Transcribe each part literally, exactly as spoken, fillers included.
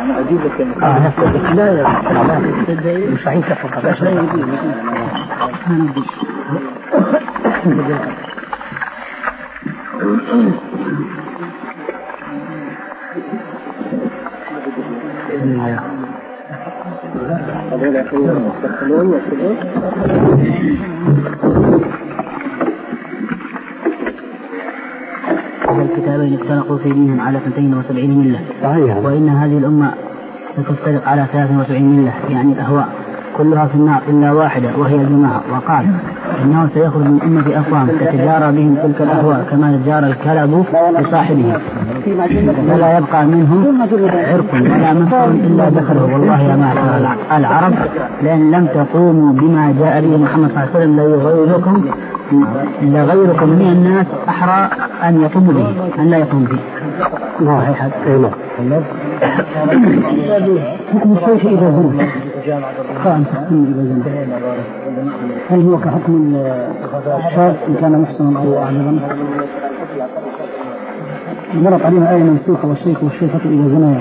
أجيب لك آه لا لا مستحيل تفرق لا يجيب الكتابين افترقوا في دينهم على اثنتين وسبعين ملة صحيح. وإن هذه الأمة ستفترق على ثلاث وسبعين ملة يعني الأهواء كلها في النار إلا واحدة وهي الجماعة. وقال إنه سيخرج من أمة أقوام تتجارى بهم تلك الأهواء كما تجارى الكلب بصاحبه فلا يبقى منهم عرق ولا مفر إلا دخله. والله يا معشر العرب لأن لم تقوموا بما جاء به محمد صلى الله عليه وسلم ليغيركم لغيركم من الناس أحرى أن يقوموا به أن لا يقوم به. صحيح. حكم الشيخ إذا زنى قام تحكم إذا زنى هل هو كحكم الشاب إن كان محسنا أو أعلما؟ مرت علينا آية منسوخة والشيخ والشيخة إذا زنى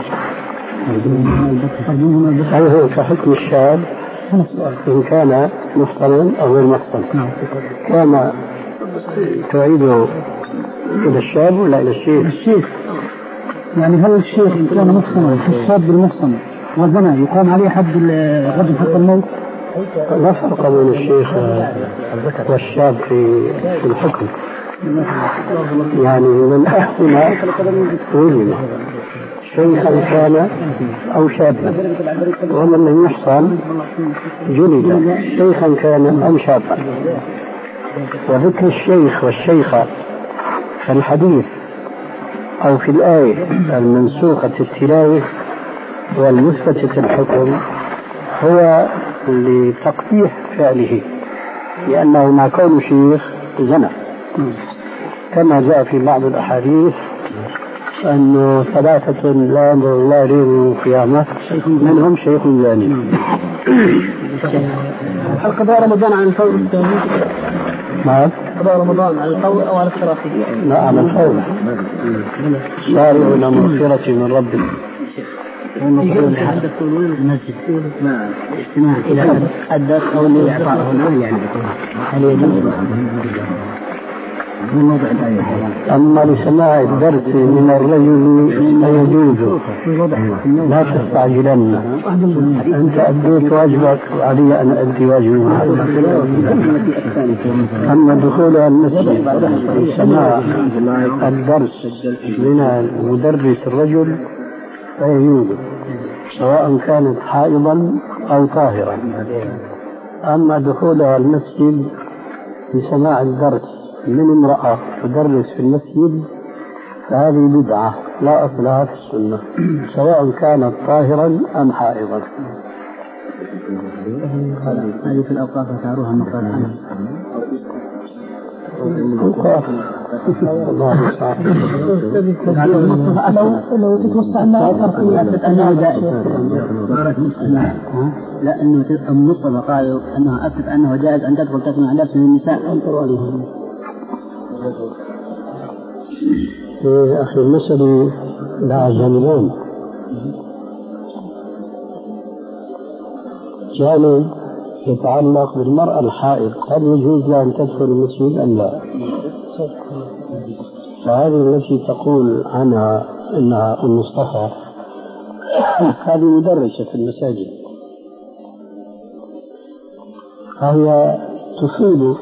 هل هو كحكم الشاب إن كان محسنا أو غير محسن؟ كما تعيده إلى الشاب ولا إلى الشيخ؟ الشيخ يعني هل الشيخ إن كان محسنا الشاب المحسن وزنا يقام عليه حد الرجل حتى الموت؟ لا فرق بين الشيخ والشاب في الحكم. يعني من أحسن ولد شيخا كان أو شابا ومن لم يحصل جلد شيخا كان أو شابا. وذكر الشيخ والشيخة في الحديث أو في الآية المنسوخة التلاوة والمثبتة الحكم هو لتقبيح فعله لأنه مع كون شيخ زنا كما جاء في بعض الأحاديث أنه ثلاثة لا ينظر الله إليهم يوم القيامة منهم شيخ زاني. هل قضاء رمضان عن الفور الثاني؟ نعم قضاء رمضان على الفور أو على التراخي؟ لا على الفور. سارعوا إلى مغفرة من ربكم. يقول حتى تقولون المسجد مع اجتماع إلى الدرس أو الإعطاء هنا يعني هل يجوز؟ أما لسماع الدرس من الرجل فيجوز لا تستعجلن أنت أديت واجبك وعلي أن أدي واجبي. أما دخول المسجد لسماع الدرس من المدرس الرجل فيجوز سواء كانت حائضا أو طاهرا. أما دخولها المسجد لسماع الدرس من امرأة تدرس في المسجد فهذه بدعة لا أصل لها في السنة سواء كانت طاهرا أم حائضا. هذه في الأوقاف تعروها مقالة أوقاف الله يسعى. لو تتوسع أنها أثبت أنه جائز لا أنه المصطفى قالوا أنها أثبت أنه جائز أن تدخل تسمع درس من النساء. يا أخي المسألة لها جانبين. جانب يتعلق بالمرأة الحائض هل يجوز لها أن تدخل المسجد أم لا؟ فهذه التي تقول عنها أنها المصطفى هذه مدرسة في المساجد فهي تفيد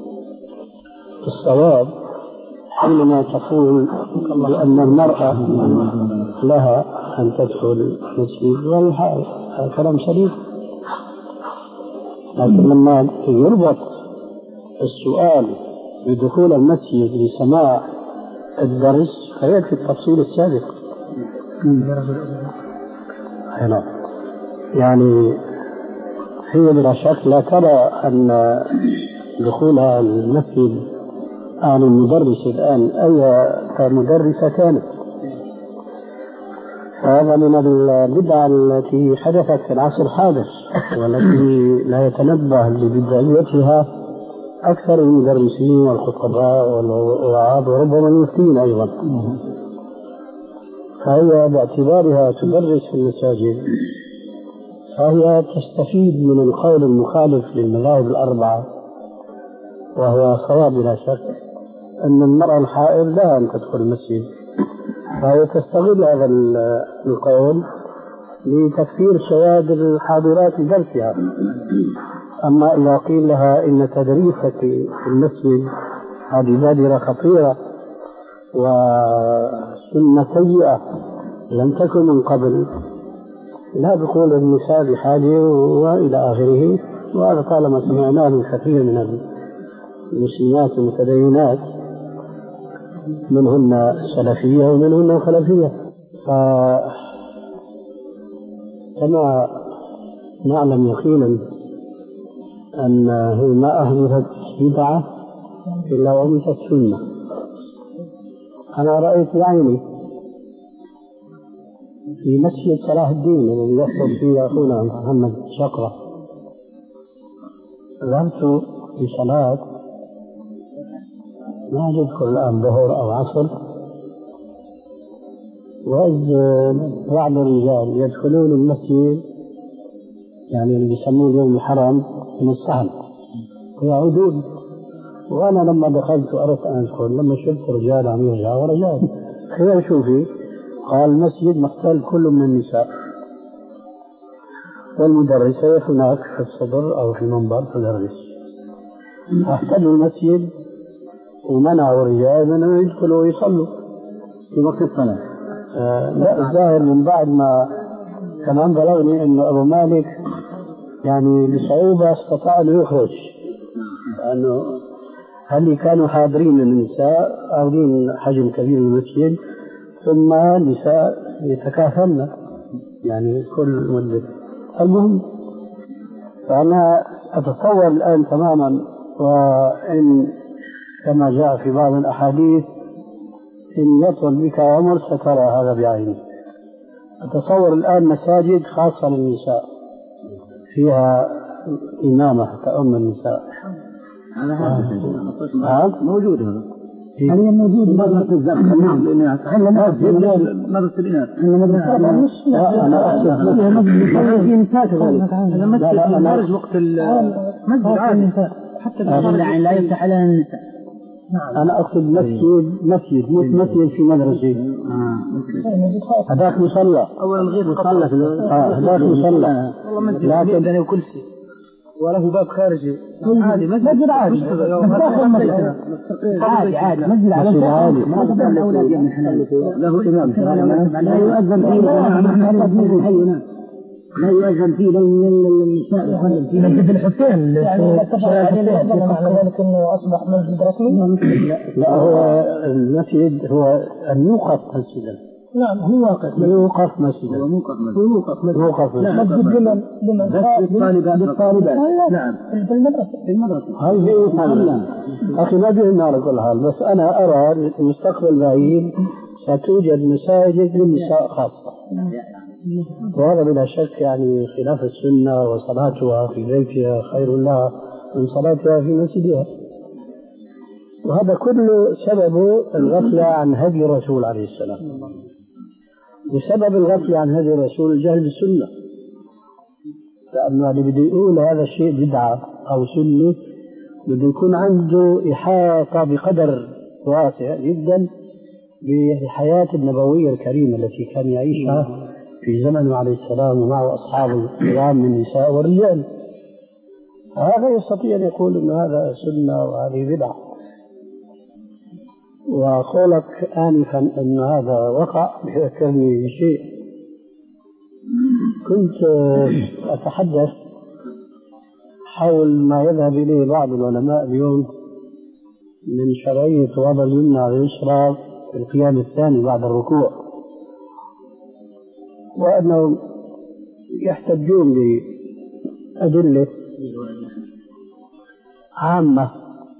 الصواب حينما تقول بأن المرأة لها أن تدخل المسجد والحائض. هذا كلام سليم. لكن لما يربط السؤال بدخول المسجد لسماع الدرس فيكفي التفصيل السابق. هنا يعني هي بلا شك لا ترى أن دخولها المسجد عن المدرس الآن أي كمدرسة كانت هذا من البدع التي حدثت في العصر الحادث والتي لا يتنبه لبدعيتها أكثر المدرسين والخطباء والوعاظ وربما المفتين أيضا. فهي باعتبارها تدرس في المساجد فهي تستفيد من القول المخالف للمذاهب الأربعة، وهو صواب بلا شك أن المرأة الحائض لا أن تدخل المسجد، فهي تستغل هذا القول لتكثير شواذ الحاضرات لدرسها. أما إذا قيل لها إن تدريسك في المسجد هذه بادرة خطيرة وسنة سيئة لم تكن من قبل، لا بقول النساء بحاجة وإلى آخره، وهذا طالما سمعناه من كثير من المسلمات المتدينات منهن سلفية ومنهن خلفية. فكما نعلم يقينا أنه ما أحدثت بدعة إلا ومثت سنة. أنا رأيت بعيني في مسجد صلاح الدين الذي يخطب فيه أخونا محمد شقرة، ذهبت في صلاة ما أذكر الآن ظهر أو عصر، وإذ بعض الرجال يدخلون المسجد يعني اللي يسموه اليوم الحرم من الصحن ويعودون، وأنا لما دخلت وأردت أن أدخل لما شفت رجال عم يرجع ورجال خير شوفي قال المسجد محتل كل من النساء، والمدرسة هناك في الصدر أو في المنبر تدرس، احتلوا المسجد ومنعوا الرجال من أن يدخلوا ويصلوا في وقت الصلاة. آه لا الظاهر من بعد ما كمان بلغني أنه أبو مالك يعني بصعوبة استطاع أن يخرج، لأنه هل كانوا حاضرين النساء أخذين حجم كبير من المسجد، ثم النساء يتكافلن يعني كل مدة. المهم فأنا أتصور الآن تماما، وإن كما جاء في بعض الأحاديث إن يطول بك عمر سترى هذا بعينك. أتصور الآن مساجد خاصة للنساء فيها إمامة تأم النساء. هذا موجود، هذا حاليا موجود مدرسة الزرقاء. نعم مدرسة الإناث. أنا أنا خارج وقت المسجد عادي حتى لا يفتح على النساء. أنا أقصد مسجد مسجد مش مسجد في مدرسة. هذاك مصلى. أولا غير مصلى. هذاك مصلى. لكن وكل شيء. وله باب خارجي عادي مسجد عادي عادي عادي مسجد عادي عادي ما تبع الأولاد يعني حلال له إمام لا يؤذن فيه لا يؤذن فيه للنساء يؤذن فيه مسجد الحسين معنى ذلك أنه أصبح مسجد رسمي. لا هو المسجد هو أن يوقف مسجدا. نعم هو واقف يوقف مسجد هو موقف مسجد موقف مسجد موقف مسجد لمن لمن للطالبات. نعم في المدرسة في المدرسة هاي هي يصلى. أخي ما بيهمنا على كل حال، بس أنا أرى المستقبل بعيد ستوجد مساجد للنساء خاصة، وهذا بلا شك يعني خلاف السنة، وصلاتها في بيتها خير لها من صلاتها في مسجدها، وهذا كله سبب الغفلة عن هدي الرسول عليه السلام. وسبب الغفلة عن هدي الرسول الجهل بالسنة، لأنه اللي بده يقول هذا الشيء بدعة أو سنة بده يكون عنده إحاطة بقدر واسع جدا بالحياة النبوية الكريمة التي كان يعيشها في زمنه عليه السلام ومعه أصحابه الكرام من النساء والرجال. هذا يستطيع أن يقول أن هذا سنة وهذه بدعة. وقولك آنفا أن هذا وقع بذكرني بشيء. كنت أتحدث حول ما يذهب إليه بعض العلماء اليوم من شرعية وضع اليمنى على اليسرى في القيام الثاني بعد الركوع، وأنهم يحتجون بأدلة عامة،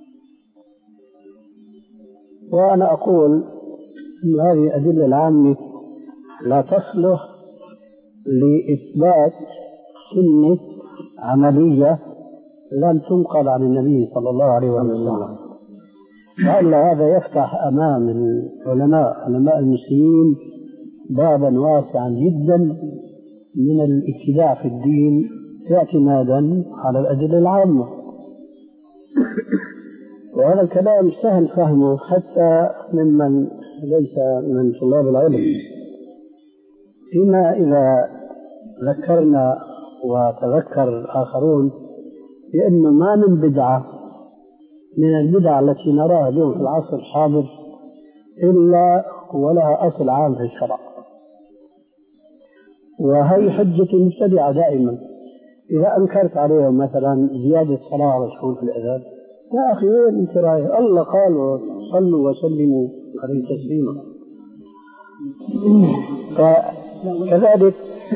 وأنا أقول أن هذه الأدلة العامة لا تصلح لإثبات سنة عملية لم تنقل عن النبي صلى الله عليه وسلم، لأن هذا يفتح أمام العلماء علماء المسلمين بابا واسعا جدا من الابتداع في الدين اعتمادا على الأدلة العامة. وهذا الكلام سهل فهمه حتى ممن ليس من طلاب العلم. فيما إذا ذكرنا وتذكر الآخرون بأنه ما من بدعة من البدع التي نراها اليوم في العصر الحاضر إلا ولها أصل عام في الشرع، وهي حجة المبتدعة دائما. إذا أنكرت عليهم مثلا زيادة صلاة على الرسول في الأذان، يا أخي وين أنت رايح؟ الله قال صلوا وسلموا عليه تسليما. فكذلك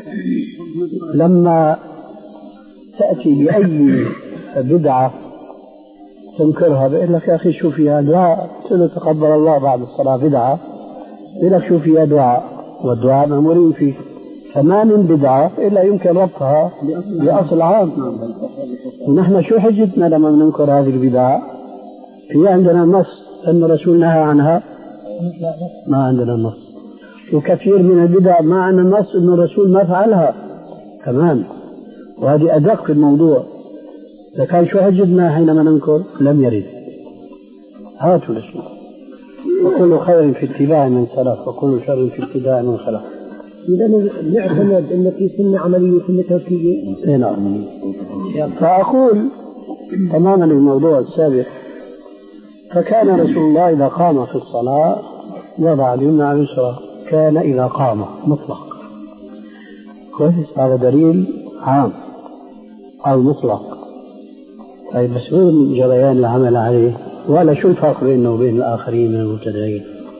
لما تأتي بأي بدعة تنكرها بيقول لك يا أخي شو فيها دعاء، تقول تقبل الله بعد الصلاة بدعة، يقول لك شو فيها دعاء، والدعاء مأمورين فيه. فما من بدعة إلا يمكن ربطها بأصل عام. ونحن شو حجتنا لما ننكر هذه البدع؟ في عندنا نص أن الرسول نهى عنها؟ ما عندنا نص. وكثير من البدع ما عندنا نص أن الرسول ما فعلها كمان، وهذه أدق في الموضوع. لكن شو حجتنا حينما ننكر؟ لم يرد. هاتوا الأشياء. وكل خير في اتباع من سلف وكل شر في اتباع من خلف. إذا نعتمد أن في سنة عملية وسنة توكيدية. نعم. فأقول تماما الموضوع السابق. فكان رسول الله إذا قام في الصلاة وضع اليمنى على اليسرى، كان إذا قام مطلق. كويس، هذا دليل عام أو مطلق. طيب بس وين جريان العمل عليه؟ ولا شو الفرق بينه وبين الآخرين من المبتدعين؟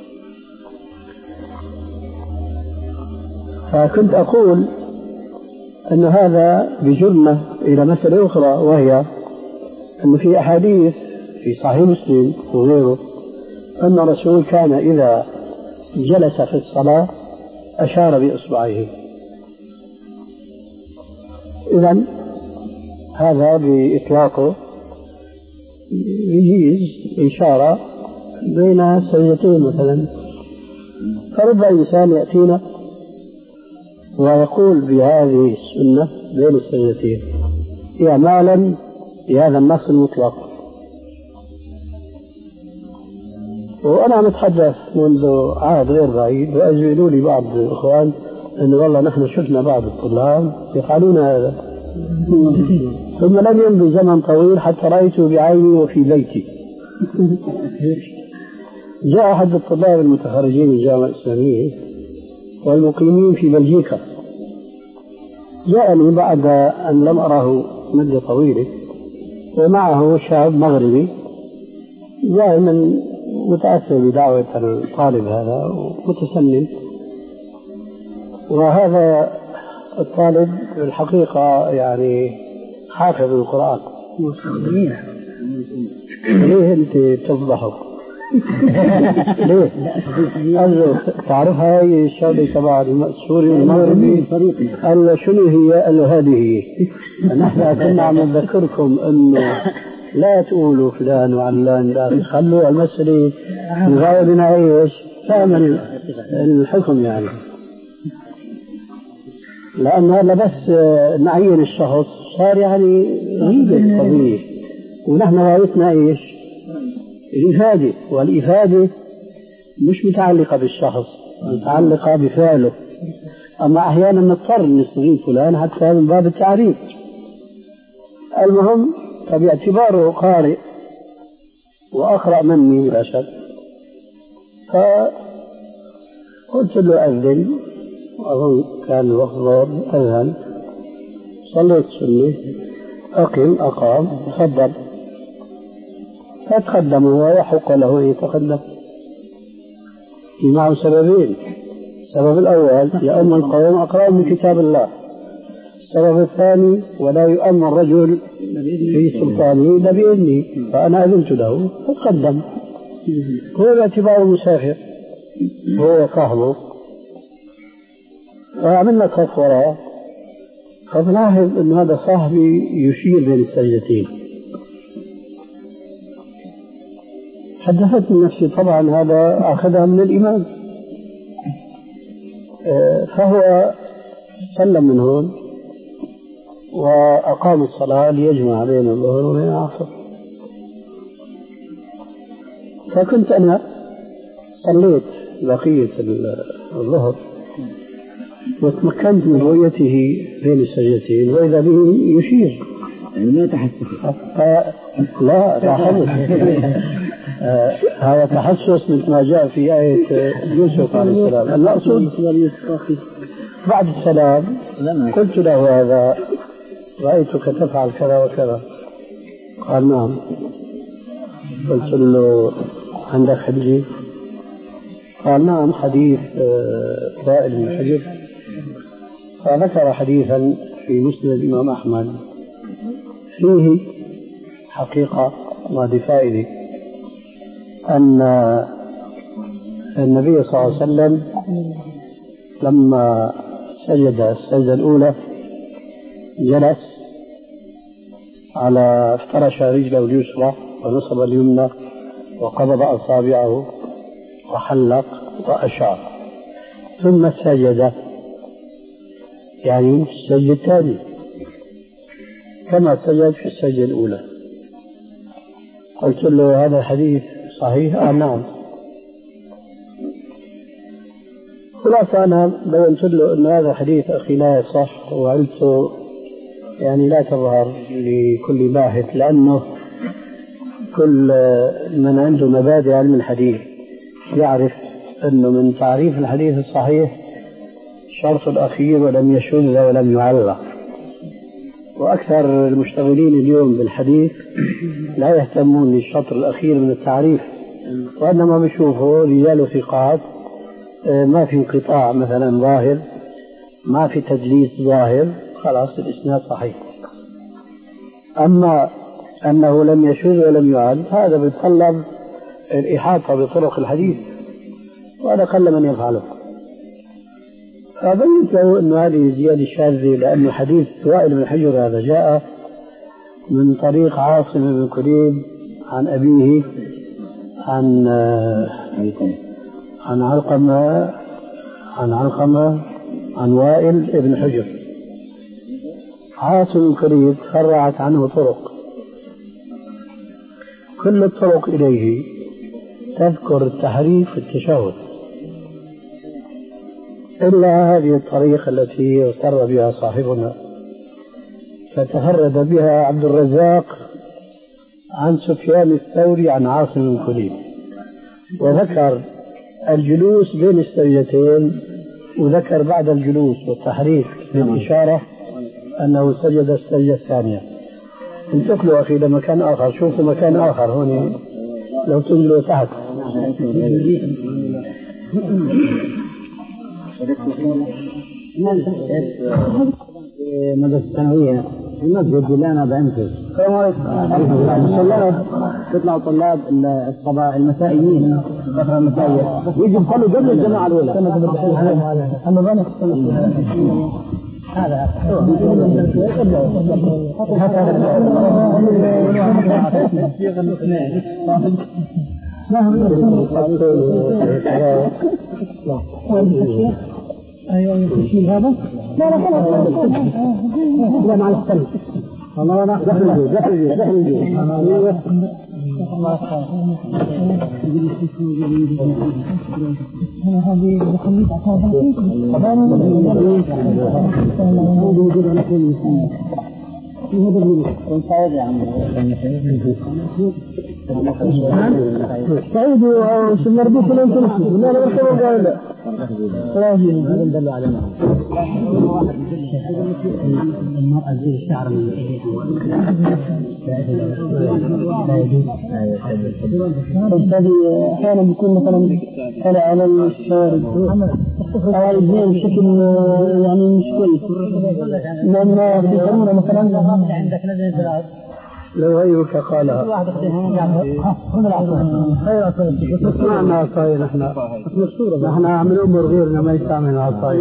فكنت أقول أن هذا بجرمة إلى مسألة أخرى، وهي أن في أحاديث في صحيح مسلم وغيره أن الرسول كان إذا جلس في الصلاة أشار بإصبعه. إذن هذا بإطلاقه يجيز إشارة بين سجدتين مثلا. فرب إنسان يأتينا ويقول بهذه السنة بين السجدتين إعمالا بهذا النص المطلق. وأنا متحدث منذ عهد غير بعيد، وأجملوا لي بعض الإخوان أن والله نحن شفنا بعض الطلاب يفعلون هذا. ثم لم يمضي زمن طويل حتى رأيته بعيني وفي بيتي. جاء أحد الطلاب المتخرجين من الجامعة الإسلامية والمقيمين في بلجيكا، جاءني بعد أن لم أره مدة طويلة، ومعه شاب مغربي جاء من متأثر بدعوة الطالب هذا ومتسنن. وهذا الطالب الحقيقة يعني حافظ القرآن. ليه أنت تفضحه؟ ليه؟ قال له تعرف هاي الشغلة تبع السوري المغربي؟ قال له شنو هي؟ قال له هذه هي. نحن كنا عم نذكركم أنه لا تقولوا فلان وعلان، لا خلوا المسألة يغايبنا ايش؟ فهم الحكم يعني. لأن هذا بس نعين الشخص صار يعني غيبة القضية، ونحن غايتنا ايش؟ الإفادة، والإفادة مش متعلقة بالشخص، متعلقة بفعله. أما أحيانا نضطر نستغيث فلان حتى من باب التعريف. المهم فباعتباره قارئ وأقرأ مني لا شك، فقلت له أذن، وأظن كان الوقت ضرب أذن، صليت سنة، أقم أقام، تفضل. فتقدم هو يحق له أن يتقدم. في معه سببين: السبب الأول يؤمن القوم أقرأ من كتاب الله، السبب الثاني ولا يؤمن الرجل في سلطانه إلا بإذنه، فأنا أذنت له فتقدم. هو باعتباره مسافر هو صاحبه، فعملنا صف وراء، فبلاحظ أن هذا صاحبي يشير بين السجدتين. حدثتني نفسي طبعا هذا أخذها من الإمام، فهو سلم من هون وأقام الصلاة ليجمع بين الظهر وبين العصر. فكنت أنا صليت بقية الظهر وتمكنت من رؤيته بين السجدتين وإذا به يشير، يعني ما تحسس. لا تحسس. هذا تحسس مثل ما جاء في آية يوسف عليه السلام. المقصود بعد السلام قلت له هذا رأيتك تفعل كذا وكذا. قال نعم. قلت له عندك حديث؟ قال نعم حديث وائل بن حجر. فذكر حديثا في مسند الإمام أحمد فيه حقيقة وهذه فائدة أن النبي صلى الله عليه وسلم لما سجد السجدة الأولى جلس على افترش رجله اليسرى ونصب اليمنى وقبض أصابعه وحلق وأشار، ثم سجد يعني السجدة الثانية كما سجد في السجدة الأولى. قلت له هذا الحديث صحيح؟ آه نعم. خلاصة أنا بينت له أن هذا الحديث أخي لا يصح، وقلت يعني لا تظهر لكل باحث، لأنه كل من عنده مبادئ علم الحديث يعرف أنه من تعريف الحديث الصحيح الشرط الأخير ولم يشذ ولم يعلق. وأكثر المشتغلين اليوم بالحديث لا يهتمون بالشطر الأخير من التعريف، وإنما بيشوفوا رجال ثقات ما في انقطاع مثلا ظاهر، ما في تدليس ظاهر، خلاص الإسناد صحيح. أما أنه لم يشذ ولم يعد هذا بيتطلب الإحاطة بطرق الحديث، وهذا قل من يفعله. فبينت له أن هذه زيادة شاذة، لأن حديث وائل بن حجر هذا جاء من طريق عاصم بن كليب عن أبيه عن عن علقمة عن علقمة عن وائل بن حجر. عاصم بن كليب فرعت عنه طرق، كل الطرق إليه تذكر التحريف في التشهد إلا هذه الطريقة التي اضطر بها صاحبنا، فتفرد بها عبد الرزاق عن سفيان الثوري عن عاصم بن كليب، وذكر الجلوس بين السجدتين، وذكر بعد الجلوس والتحريك بالإشارة أنه سجد السجدة الثانية. انتقلوا أخي لمكان آخر، شوفوا مكان آخر هون لو تنزلوا تحت. مدرسة الثانوية في المسجد اللي أنا بأنتج تطلعوا طلاب الصباح المسائيين فترة المسائية يجي يصلوا قبل الجماعة الأولى. هذا ايوه التشكيل هذا لا لا خلاص لا مع السلم والله انا دخل دخل دخل هذه بخليك سعيد يا عم سعيد وش المربوط اللي انت نسمه لا لا اركبوا قال لا راجل هذا ندل على المرأة زي الشعر هذه احيانا بيكون مثلا طلع على الشارع او يجين بشكل يعني مش كويس لما يفهمون مثلا عندك نزل لو غيرك قالها نحن عصاية نحن نحن نعمل أمور غيرنا ما يستعمل العصاية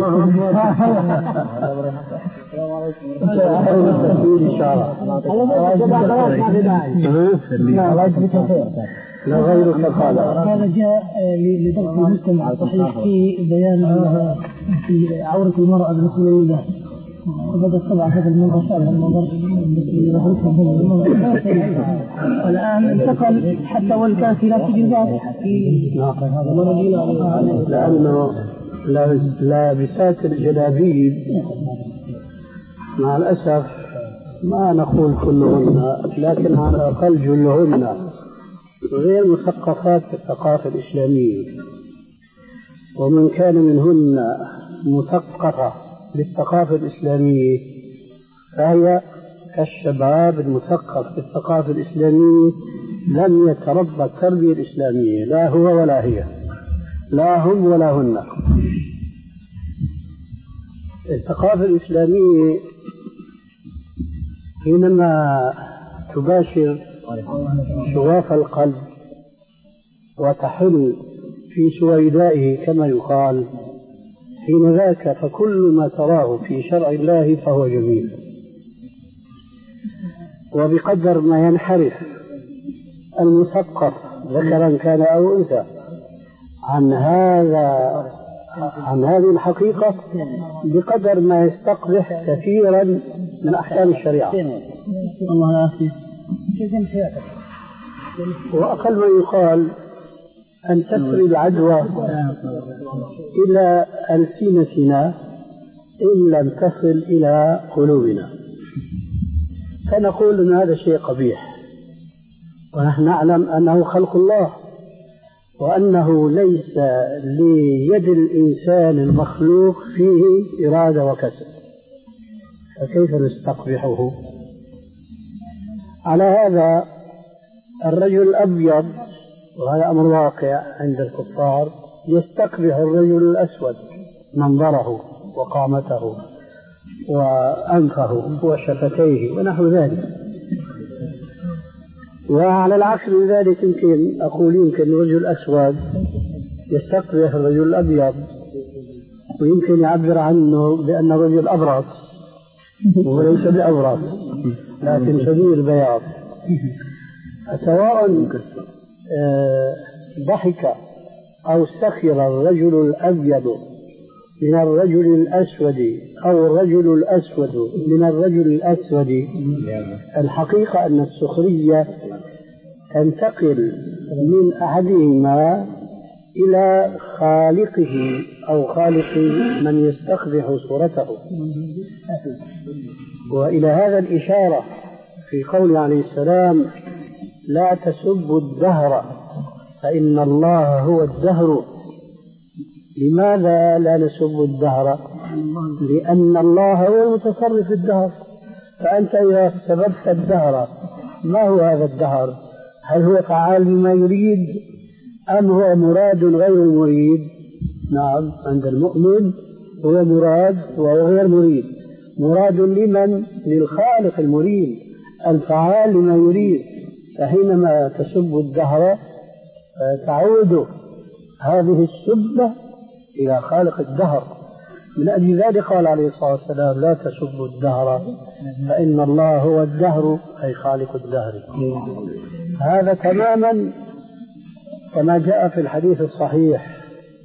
إن شاء الله لا غيرك قال. هذا جاء لضبط المجتمع الصحيح في بيان في عورة المرأة بالنسبة للنساء. وبدأ طبعا هذا المنظر شابه المنظر التي يظهركم والآن انتقل حتى والكافرات في جلباب. لأنه لابسات الجلابيب مع الأسف ما نقول كلهن لكن على الأقل جلهن غير مثقفات في الثقافة الإسلامية، ومن كان منهن مثقفة بالثقافة الإسلامية فهي كالشباب المثقف في الثقافة الإسلامية لم يتربى التربية الإسلامية، لا هو ولا هي، لا هم ولا هن. الثقافة الإسلامية حينما تباشر شغاف القلب وتحل في سويدائه كما يقال، حين ذاك فكل ما تراه في شرع الله فهو جميل. وبقدر ما ينحرف المثقف ذكرا كان أو أنثى عن هذا عن هذه الحقيقة بقدر ما يستقبح كثيرا من أحكام الشريعة. وأقل ما يقال أن تسري العدوى إلى ألسنتنا إن لم تصل إلى قلوبنا، فنقول أن هذا شيء قبيح، ونحن نعلم أنه خلق الله وأنه ليس ليد الإنسان المخلوق فيه إرادة وكسب، فكيف نستقبحه؟ على هذا الرجل الأبيض، وهذا أمر واقع عند الكفار، يستقبح الرجل الأسود منظره وقامته وأنفه وشفتيه ونحو ذلك. وعلى العكس من ذلك يمكن أقول يمكن الرجل الأسود يستقبح الرجل الأبيض، ويمكن يعبر عنه بأن الرجل أبرص وليس بأبرص لكن شديد البياض. سواء ضحك أو سخر الرجل الأبيض من الرجل الأسود أو الرجل الأسود من الرجل الأسود، الحقيقة أن السخرية تنتقل من أحدهما إلى خالقه أو خالق من يستقبح صورته. وإلى هذا الإشارة في قول عليه السلام: لا تسبوا الدهر فإن الله هو الدهر. لماذا لا نسب الدهر؟ لأن الله هو المتصرف في الدهر. فأنت إذا سببت الدهر ما هو هذا الدهر؟ هل هو فعال بما يريد أم هو مراد غير مريد؟ نعم، عند المؤمن هو مراد وهو غير مريد. مراد لمن؟ للخالق المريد الفعال لما يريد. فحينما تسب الدهر تعود هذه السبة إلى خالق الدهر. من أجل ذلك قال عليه الصلاة والسلام: لا تسبوا الدهر فإن الله هو الدهر، أي خالق الدهر. هذا تماما كما جاء في الحديث الصحيح: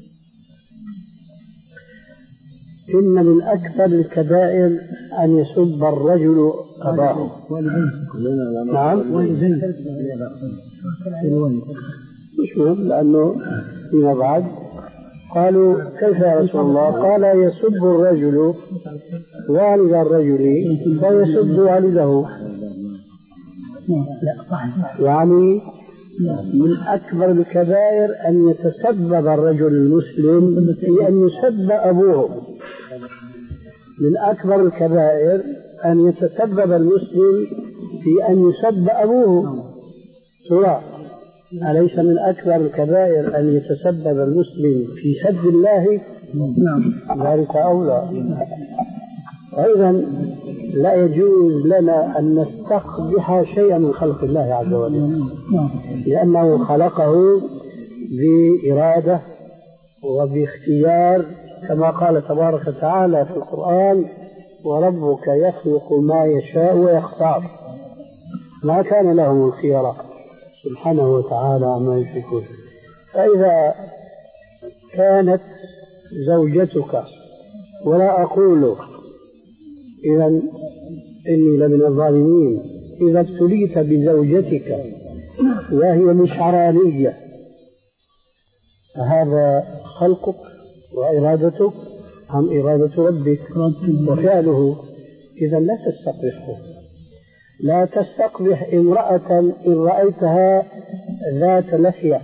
إن من أكبر الكبائر أن يسب الرجل أباه. نعم، مش مهم، لأنه فيما بعد قالوا: كيف يا رسول الله؟ قال: يسب الرجل والد الرجل ويسب والده. يعني من أكبر الكبائر أن يتسبب الرجل المسلم في أن يسب أبوه. من أكبر الكبائر أن يتسبب المسلم في أن يسب أبوه. سواء أليس من أكبر الكبائر أن يتسبب المسلم في سب الله؟ ذلك أولى. أيضا لا يجوز لنا أن نستقبح شيئا من خلق الله عز وجل، لأنه خلقه بإرادة وباختيار، كما قال تبارك وتعالى في القرآن: وربك يخلق ما يشاء ويختار. ما كان لهم الخيرة. سبحانه وتعالى عما يشركون. فإذا كانت زوجتك، ولا أقول إذا إني لمن الظالمين، إذا ابتليت بزوجتك وهي مشعرانية، فهذا خلقك وإرادتك أم إرادة ربك وفعله؟ إذا لا تستقبحه. لا تستقبح امرأة إن رأيتها ذات لحية،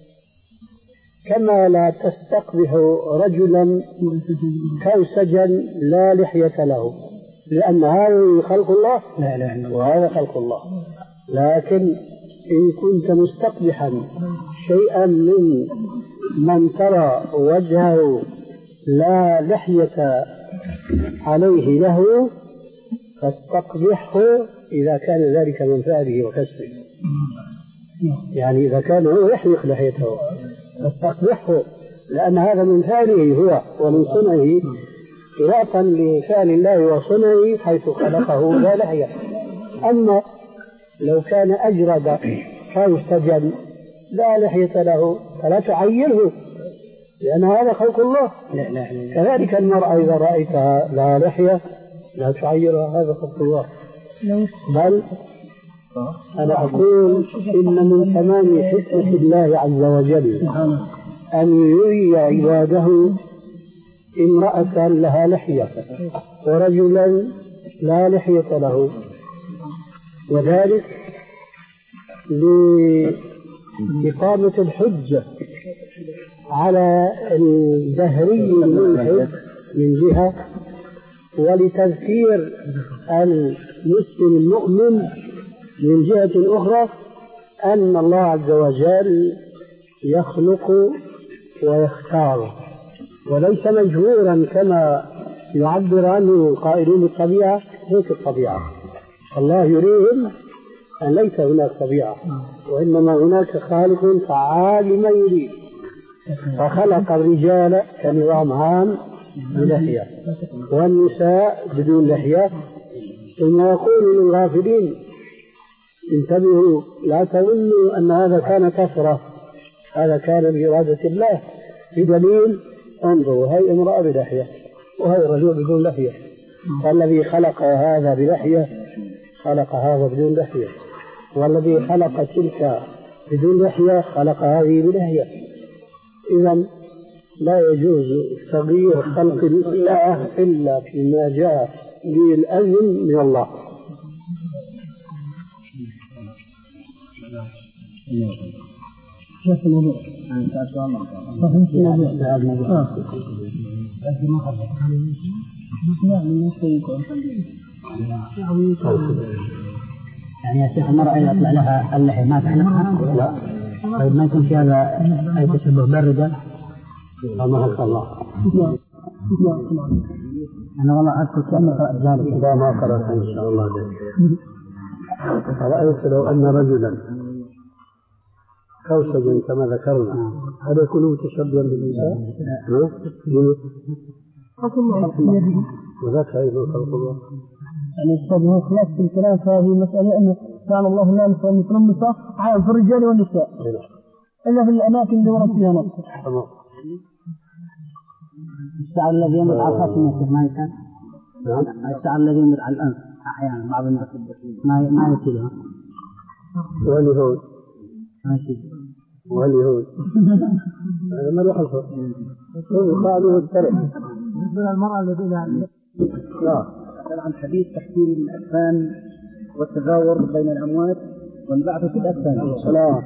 كما لا تستقبح رجلا كوسجا لا لحية له، لأن هذا خلق الله لا لا وهذا خلق الله. لكن إن كنت مستقبحا شيئا من من ترى وجهه لا لحية عليه له فاستقبحه إذا كان ذلك من فعله وكسبه. يعني إذا كان هو يحلق لحيته فاستقبحه، لأن هذا من فعله هو ومن صنعه، خلافا لفعل الله وصنعه حيث خلقه لا لحية. أما لو كان أجرد كوسجا لا لحية له فلا تعيره، لأن هذا خلق الله. لا لا لا. كذلك المرأة إذا رأيتها لا لحية لا تعيرها، هذا خلق الله. بل أنا أقول إن من تمام حكمة الله عز وجل أن يري عباده امرأة لها لحية ورجلا لا لحية له، وذلك لإقامة الحجة على الدهري الملحد من جهة، ولتذكير المسلم المؤمن من جهة أخرى أن الله عز وجل يخلق ويختار وليس مجبورا كما يعبر عنه قائلون الطبيعة. هيك الطبيعة الله يريهم أن ليس هناك طبيعة، وإنما هناك خالق فعال لما يريد، فخلق الرجال كنظام عام بلحية والنساء بدون لحية. ثم يقول للغافلين انتبهوا لا تظنوا أن هذا كان كثرة، هذا كان بإرادة الله، بدليل انظروا هي امرأة بلحية وهي رجل بدون لحية، فالذي خلق هذا بلحية خلق هذا بدون لحية، والذي خلق تلك بدون لحية خلق هذه بلحية. إذا لا يجوز تغيير خلق الله إلا فيما جاء بالأذن من الله. شوف الموضوع عن سؤال الله فهمت الموضوع لكن ما خلص نسمع من نفسه يعني يا شيخ المرأة إذا أطلع لها اللحية ما تحلقها؟ لا. طيب ما يكون في هذا أي تشبه بالردة؟ أمرك الله. أنا والله أذكر كأني قرأت ذلك. إذا ما قرأت إن شاء الله ذلك. رأيت لو أن رجلا كوسجا كما ذكرنا هذا يكون متشبها بالنساء؟ خلق الله وذاك أيضا خلق الله. يعني أستاذ هو خلاص في الكلام في هذه المسألة أنه كان الله لا نساء متنمسة عام في الرجال والنساء إلا في الأماكن اللي ورد فيها نص. الشعر الذي يمر على الخاتم يا شيخ ما يكون؟ الشعر الذي يمر على الأنف أحيانا بعض الناس ما ما يصيرها. واليهود ماشي. واليهود هذا ما له حصر. هو قالوا الترك. بالنسبة للمرأة التي لا. لا. عن حديث تحسين الأكفان والتزاور بين الأموات والبعث في الأكفان. لا.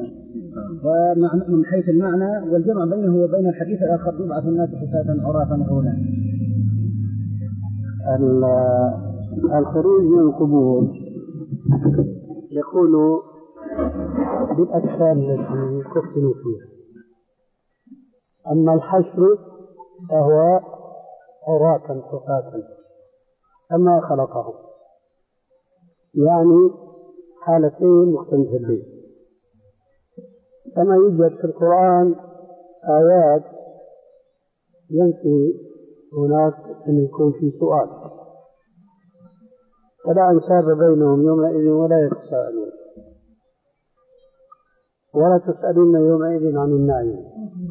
ومن حيث المعنى والجمع بينه وبين الحديث الآخر يبعث الناس حساة عراة غرلا. الخروج من القبور يكون بالأجسام التي يكفنوا فيها، أما الحشر فهو عراة حساة كما خلقه، يعني حالتين مختلفتين. كما يوجد في القرآن آيات ينفي هناك أن يكون في سؤال، فلا أنساب بينهم يومئذ ولا يتساءلون. ولا تسألن يومئذ عن النعيم.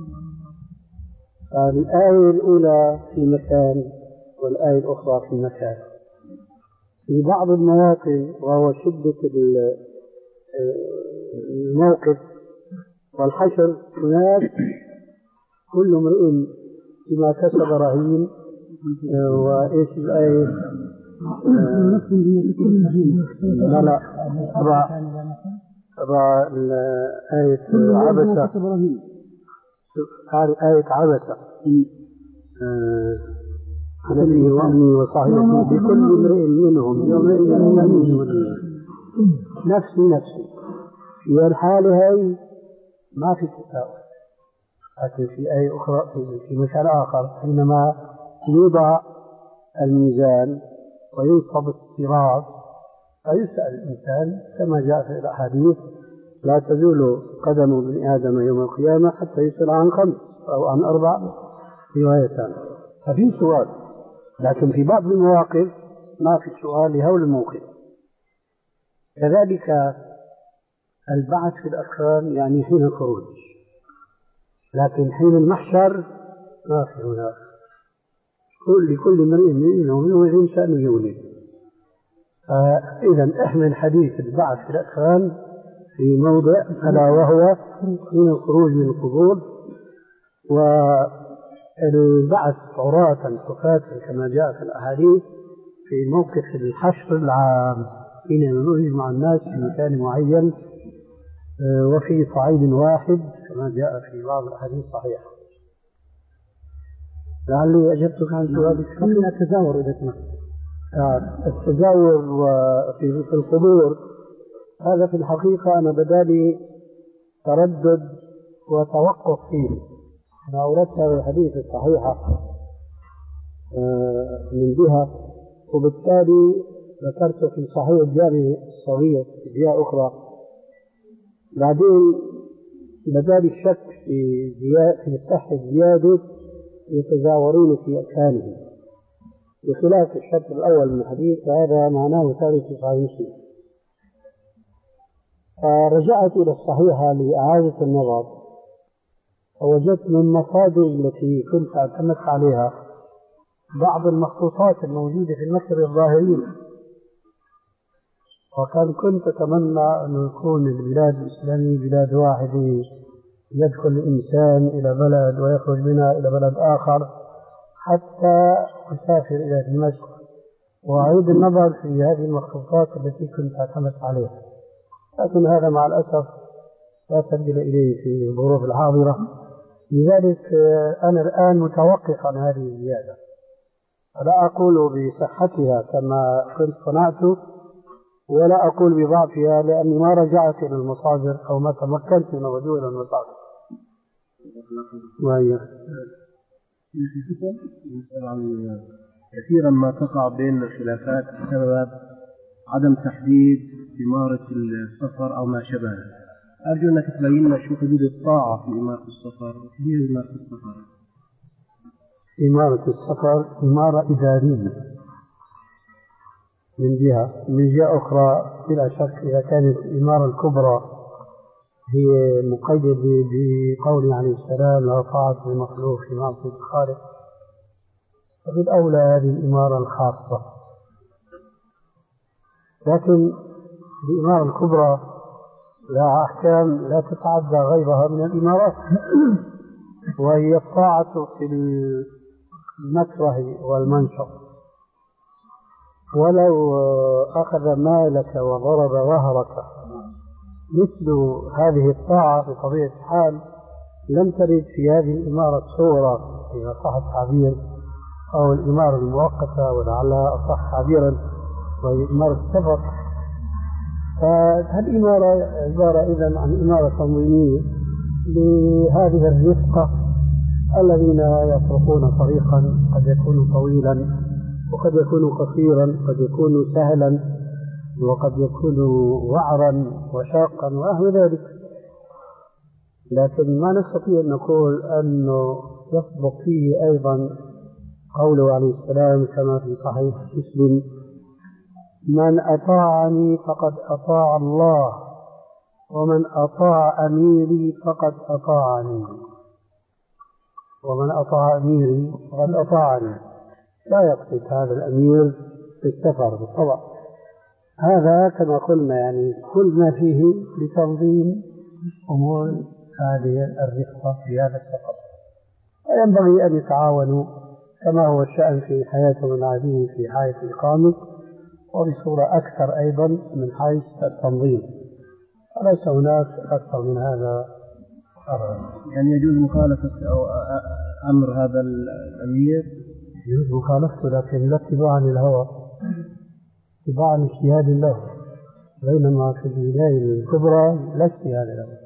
الآية الأولى في مكان والآية الأخرى في مكان. في بعض المواطن وهو شدة الموقف والحشر هناك كل امرئ بما كسب رهين. وإيش الآية؟ لا لا را آية عبسة، هذه آية عبسة الذي وأمي وصاحبتي بكل امرئ منهم يومئذ نفسي نفسي. في الحالة هاي ما في تساؤل، لكن في آية أخرى في مثال آخر حينما يوضع الميزان وينصب الصراط فيسأل الإنسان كما جاء في الأحاديث: لا تزول قدم ابن آدم يوم القيامة حتى يسأل عن خمس أو عن أربع روايتان. ففي سؤال، لكن في بعض المواقف ما في سؤال لهول الموقف. كذلك البعث في الأكفان يعني حين الخروج، لكن حين المحشر ما في هناك. كل لكل امرئ منهم يومئذ شأن يغنيه. فإذا احمل حديث البعث في الأكفان في موضع ألا وهو حين الخروج من القبور، والبعث عراة حفاة كما جاء في الأحاديث في موقف الحشر العام حين يجمع الناس في مكان معين وفي صعيد واحد كما جاء في بعض الأحاديث الصحيحة. لعلي أجبتك عن سؤالك. ممكن التزاور إذا سمحت. التزاور في القبور هذا في الحقيقة أنا بدالي تردد وتوقف فيه. أنا أوردت هذا الحديث الصحيحة من جهة، وبالتالي ذكرت في صحيح الجامع الصغير في جهة أخرى. بعدين بدالي الشك في في صحة زيادة يتزاورون في أكفانهم بخلاف الشك الأول من الحديث، فهذا معناه ثابت في صحيح مسلم. فرجعت إلى الصحيحة لإعادة النظر، فوجدت من المصادر التي كنت أعتمد عليها بعض المخطوطات الموجودة في المكتبة الظاهرين، وكان كنت أتمنى أن يكون البلاد الإسلامية بلاد واحدة يدخل الإنسان إلى بلد ويخرج منها إلى بلد آخر حتى يسافر إلى دمشق وأعيد النظر في هذه المخطوطات التي كنت أعتمد عليها. لكن هذا مع الأسف لا سبيل إليه في الظروف الحاضرة. لذلك أنا الآن متوقف عن هذه الزيادة، لا أقول بصحتها كما كنت صنعت، ولا أقول بضعفها، لأني ما رجعت إلى المصادر أو ما تمكنت من الرجوع إلى المصادر. وهي كثيرا ما تقع بين الخلافات بسبب عدم تحديد إمارة السفر أو ما شابه. أرجو أنك تبين لنا شو حدود الطاعة في إمارة السفر وحدود إمارة السفر. إمارة السفر إمارة إدارية من جهة، من جهة أخرى بلا شك إذا كانت الإمارة الكبرى هي مقيدة بقول عليه السلام: لا طاعة لمخلوق في معصية الخالق، فبالأولى هذه الإمارة الخاصة. لكن الإمارة الكبرى لها أحكام لا تتعدى غيرها من الإمارات، وهي الطاعة في المكره والمنشط. ولو أخذ مالك وضرب ظهرك مثل هذه الطاعة بطبيعة الحال لم ترد في هذه الإمارة الصورة إذا صح التعبير، أو الإمارة المؤقتة ولعلها أصح تعبيرا وهي إمارة السفر. فالإمارة عبارة إذن عن إمارة تنظيمية لهذه الرفقة الذين يطرقون طريقا قد يكون طويلا وقد يكون قصيرا، قد يكون سهلا وقد يكون وعرا وشاقا ونحو ذلك. لكن ما نستطيع أن نقول أنه يصدق فيه أيضا قوله عليه السلام كما في صحيح مسلم: من أطاعني فقد أطاع الله ومن أطاع أميري فقد أطاعني، ومن أطاع أميري فقد أطاعني، لا يقصد هذا الأمير في السفر بالطبع. هذا كما قلنا يعني كل ما فيه لتنظيم أمور هذه الرفقة في هذا السفر، وينبغي أن يتعاونوا كما هو الشأن في حياتهم العادية في حيث الإقامة، وبصورة أكثر أيضا من حيث التنظيم، وليس هناك أكثر من هذا أبدا. يعني يجوز مخالفة أو أمر هذا الأمير؟ يجوز مخالفته، لكن لا اتباعا للهوى، اتباعا لاجتهاد له، بينما في الولاية الكبرى لا اجتهاد له.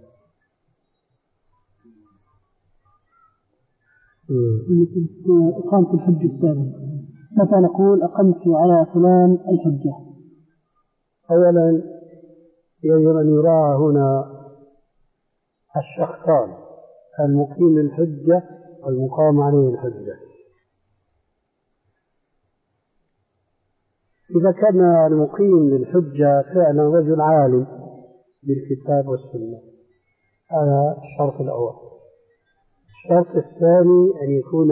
إقامة الحج الثاني، متى نقول أقمت على فلان الحجة؟ أولا يجب أن يراعى هنا الشخصان، المقيم الحجة والمقام عليه الحجة. إذا كان المقيم للحجة فعلا رجل عالم بالكتاب والسنة، هذا الشرط الأول. الشرط الثاني أن يكون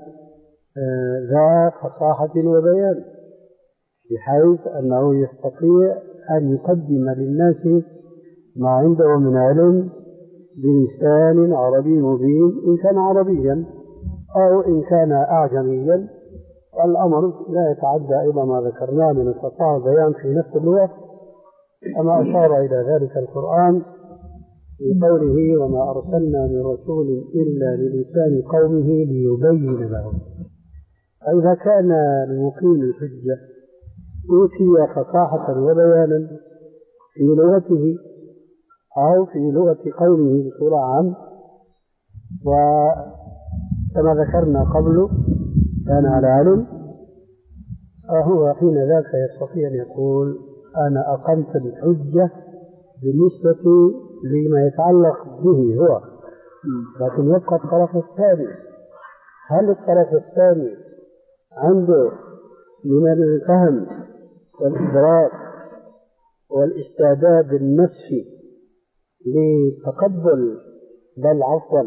ذا فصاحة وبيان، بحيث أنه يستطيع أن يقدم للناس ما عنده من علم بلسان عربي مبين، إن كان عربيا أو إن كان أعجميا. والأمر لا يتعدى أيضا ما ذكرناه من الفصاحة والبيان في نفس اللغة، كما أشار إلى ذلك القرآن في قوله: وما أرسلنا من رسول إلا بلسان قومه ليبين لهم. فإذا كان المقيم الحجة أوتي فصاحة وبيانا في لغته أو في لغة قومه بصورة عامة، وكما ذكرنا قبله كان على علم، فهو حين ذاك يستطيع أن يقول: أنا أقمت الحجة بالنسبة لما يتعلق به هو. لكن يبقى الطرف الثاني، هل الطرف الثاني عنده من الفهم والإدراك والاستعداد النفسي لتقبل، بل عفوا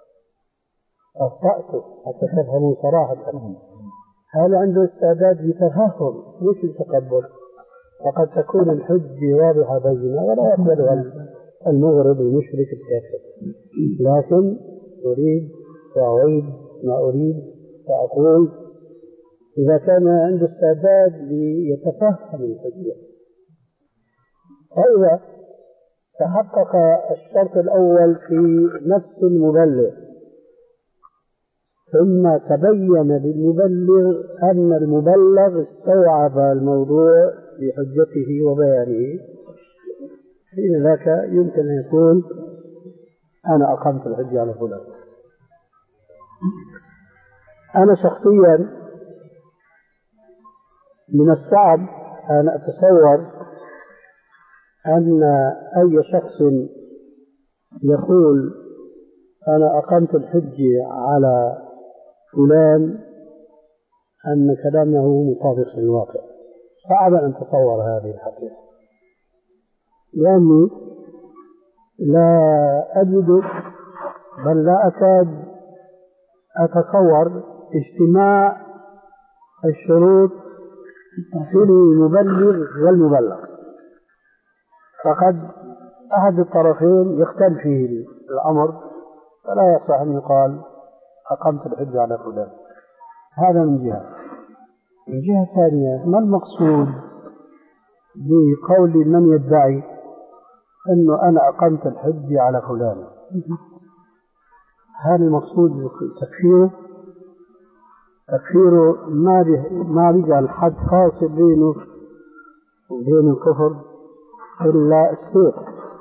أخطأته حتى تفهموا صراحة، هل عنده استعداد لتفهم مش لتقبل؟ فقد تكون الحجة واضحة بينة ولا يقبلها المغرب المشرك الكافر، لكن أريد وأعيد ما أريد فأقول إذا كان عنده استعداد ليتفهم الحجة. فإذا تحقق الشرط الأول في نفس المبلغ، ثم تبين للمبلغ أن المبلغ استوعب الموضوع بحجته وبيانه، حين ذاك يمكن أن يقول: أنا أقمت الحجة على فلان. أنا شخصيا من الصعب أن أتصور أن أي شخص يقول: أنا أقمت الحجة على فلان، أن كلامه مطابق للواقع. صعب أن أتصور هذه الحقيقة، لأني لا أجد بل لا أكاد أتصور اجتماع الشروط في المبلغ والمبلغ. فقد أحد الطرفين يختل فيه الأمر، فلا يصح أن يقال أقمت الحجة على فلان. هذا من جهة. من جهة ثانية، ما المقصود بقول من يدعي أنه أنا أقمت الحجة على فلان؟ هل المقصود تكفيره؟ تكفيره ما بقى الحد فاصل بينه وبين الكفر إلا السيف،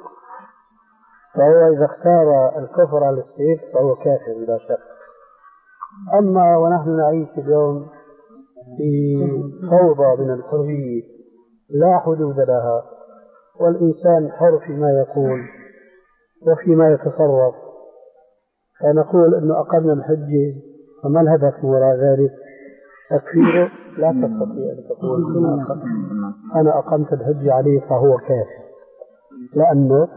فهو إذا اختار الكفر على السيف فهو كافر بلا شك. أما ونحن نعيش اليوم في فوضى من الحرية لا حدود لها، والإنسان حر فيما يقول وفيما يتصرف، فنقول أنه أقمنا الحجة، فما الهدف وراء ذلك؟ تكفيره لا تستطيع أن تقول أنا أقمت الحجة عليه فهو كافر، لأنه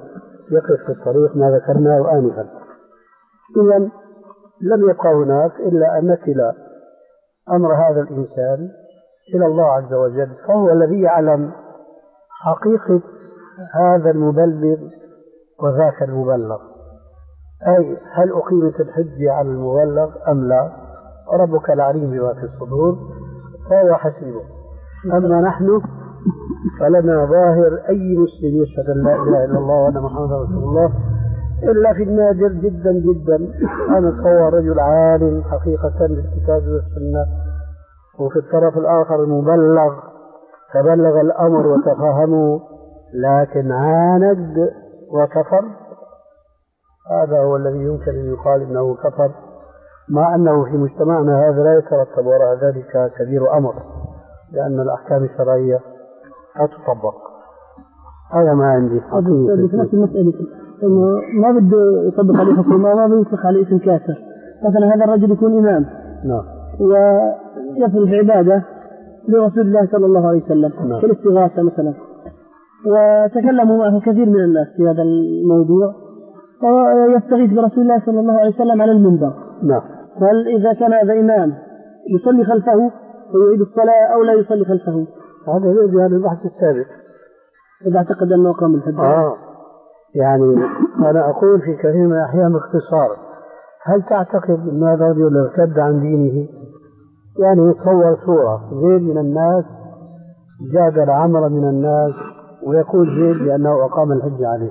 يقف في الطريق ما ذكرناه آنفا. إذا لم يبقى هناك إلا أن نكل أمر هذا الإنسان إلى الله عز وجل، فهو الذي يعلم حقيقة هذا المبلغ وذاك المبلغ، أي هل أقيمت الحجة على المبلغ أم لا؟ ربك العليم بما في الصدور فهو حسيبه. أما نحن فلنا ظاهر أي مسلم يشهد أن لا إله إلا الله وأن محمدا رسول الله، إلا في النادر جدا جدا أن أتصور رجل عالم حقيقة بالكتاب والسنة، وفي الطرف الآخر المبلغ تبلغ الأمر وتفهمه لكن عاند وكفر، هذا هو الذي يمكن أن يقال إنه كفر، مع أنه في مجتمعنا هذا لا يترتب وراء ذلك كبير أمر، لأن الأحكام الشرعية لا تطبق. هذا ما عندي. في نفس المسألة إنه ما بده يطبق عليه حكومة، ما بده يطلق عليه اسم كافر. مثلا هذا الرجل يكون إمام نعم ويصرف عبادة لرسول الله صلى الله عليه وسلم نعم. كالاستغاثة مثلا، وتكلموا معه كثير من الناس في هذا الموضوع، ويستغيث برسول الله صلى الله عليه وسلم على المنبر. نعم. هل إذا كان هذا إمام يصلي خلفه ويعيد الصلاة أو لا يصلي خلفه؟ هذا يرجع عن البحث السابق. إذا اعتقد أنه قام الحج. آه يعني أنا أقول في كثير من الأحيان باختصار، هل تعتقد أن هذا الرجل ارتد عن دينه؟ يعني يتصور صورة زيد من الناس جادل عمرا من الناس ويقول زيد بأنه أقام الحج عليه،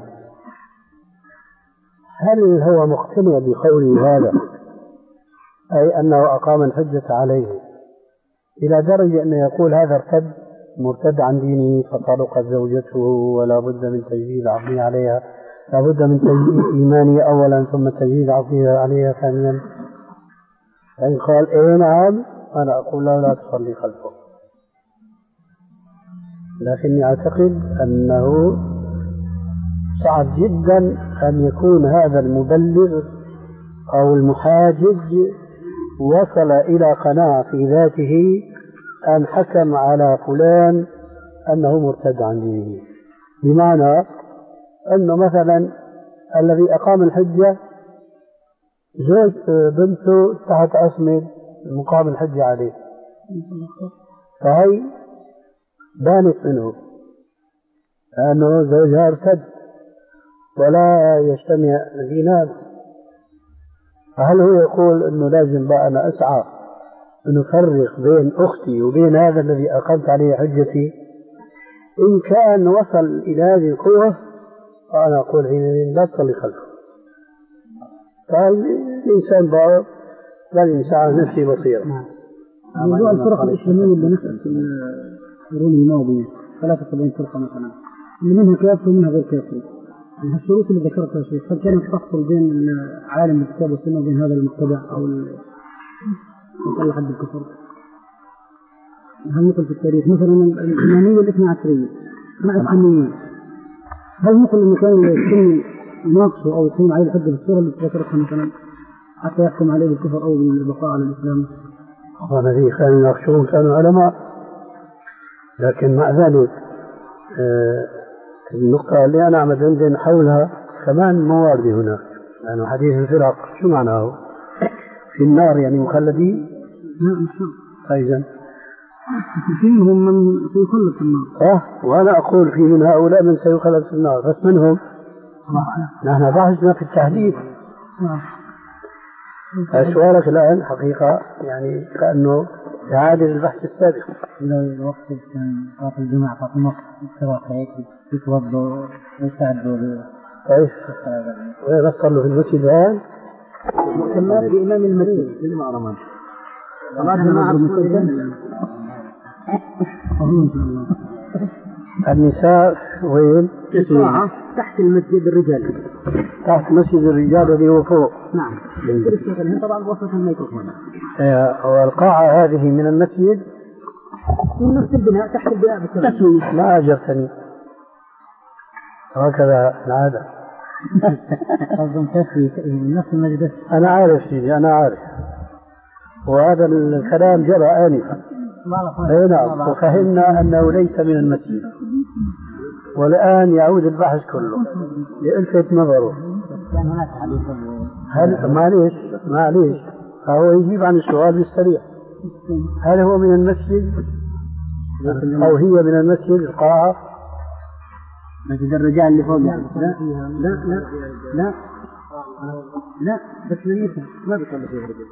هل هو مقتنع بقوله هذا أي أنه أقام الحجة عليه إلى درجة أنه يقول هذا ارتد مرتد عن دينه فطلقت زوجته ولا بد من تجديد عقده عليها، لا بد من تجديد إيمانه أولا ثم تجديد عقده عليها ثانيا؟ فإن قال إيه نعم أنا أقول له لا تصلي خلفه، لكني أعتقد أنه صعب جدا أن يكون هذا المبلغ أو المحاجج وصل إلى قناعة في ذاته أن حكم على فلان أنه مرتد عن دينه، بمعنى أنه مثلا الذي أقام الحجة زوج بنته تحت أسمة مقام الحجة عليه، فهي بانت منه لأنه زوجها ارتد ولا يجتمع دينان، فهل هو يقول أنه لازم بقى أنا أسعى أن أفرق بين أختي وبين هذا الذي أقمت عليه حجتي؟ إن كان وصل إلى هذه القوة فأنا أقول حينئذ لا تصلي خلفه. فالإنسان بقى لازم يسعى نفسه بصيرة. موضوع الفرق الإسلامية اللي نشأت في القرون الماضية ثلاثة وسبعين فرقة مثلا، اللي منها كافر ومنها غير كافر، يعني الشروط اللي ذكرتها شيخ هل كانت تفصل بين عالم الكتاب والسنة وبين هذا المبتدع أو يصل حد الكفر؟ هل مثل في التاريخ مثلا الإمامية الاثنى عشرية مع السنيين، هل مثل إنه كان السني يناقشه أو يقيم عليه الحجة بالصورة اللي ذكرتها مثلا حتى يحكم عليه بالكفر أو بالبقاء على الإسلام؟ الذي كانوا يناقشون كانوا علماء، لكن مع ذلك آه النقطة اللي أنا عمد عندنا حولها كمان موارد هناك، لأنه يعني حديث الفرق شو معناه؟ في النار يعني مخلدين؟ لا مش شرط. أيضا فيهم من سيخلد في النار. أه وأنا أقول في من هؤلاء من سيخلد في النار، بس منهم نحن بحثنا في التحديد. سؤالك الآن حقيقة يعني كأنه إعادة البحث السابق. لو وقت كان صلاة الجمعة فاطمة سواء هيك يتوضوا ويستعدوا كيف؟ ويصلوا في المسجد الآن؟ كما بإمام المسجد اللي مع رمضان. صلاة الجمعة النساء وين؟ تحت المسجد الرجال. تحت مسجد الرجال الذي هو فوق. نعم. طبعا وسط الميكروفون. والقاعة هذه من المسجد؟ من نفس البناء تحت البناء بالتسوية. ما أجبتني. هكذا العادة. أظن تسوية من نفس المسجد. أنا عارف سيدي أنا عارف. وهذا الكلام جرى آنفا. نعم وفهمنا أنه ليس من المسجد. والآن يعود البحث كله يلفت نظره. هل معليش معليش هو يجيب عن السؤال بالسريع. هل هو من المسجد أو هي من المسجد القاعة؟ مسجد الرجال اللي فوق يعني. لا لا لا لا لا بس لميتها ما بيصلي فيها رجال.